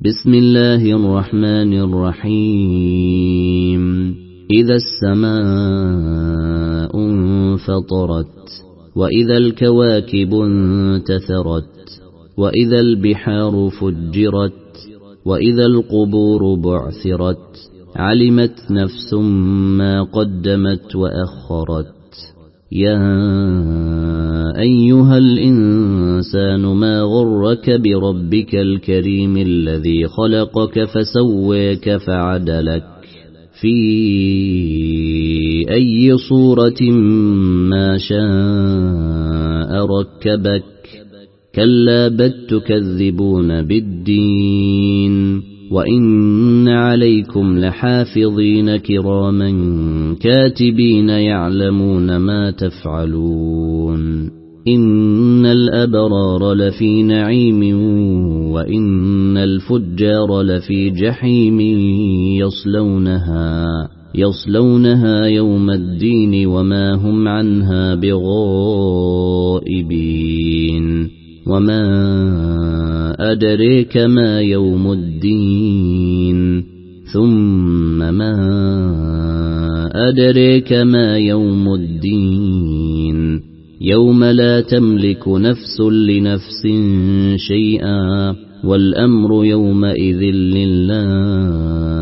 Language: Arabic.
بسم الله الرحمن الرحيم إذا السماء انفطرت وإذا الكواكب انتثرت وإذا البحار فجرت وإذا القبور بعثرت علمت نفس ما قدمت وأخرت يا أيها الإنسان ما غرك بربك الكريم الذي خلقك فسويك فعدلك في أي صورة ما شاء ركبك كلا بل تكذبون بالدين وإن عليكم لحافظين كراما كاتبين يعلمون ما تفعلون إن الأبرار لفي نعيم وإن الفجار لفي جحيم يصلونها يوم الدين وما هم عنها بغائبين وما أدريك ما يوم الدين ثم ما أدريك ما يوم الدين يوم لا تملك نفس لنفس شيئا والأمر يومئذ لله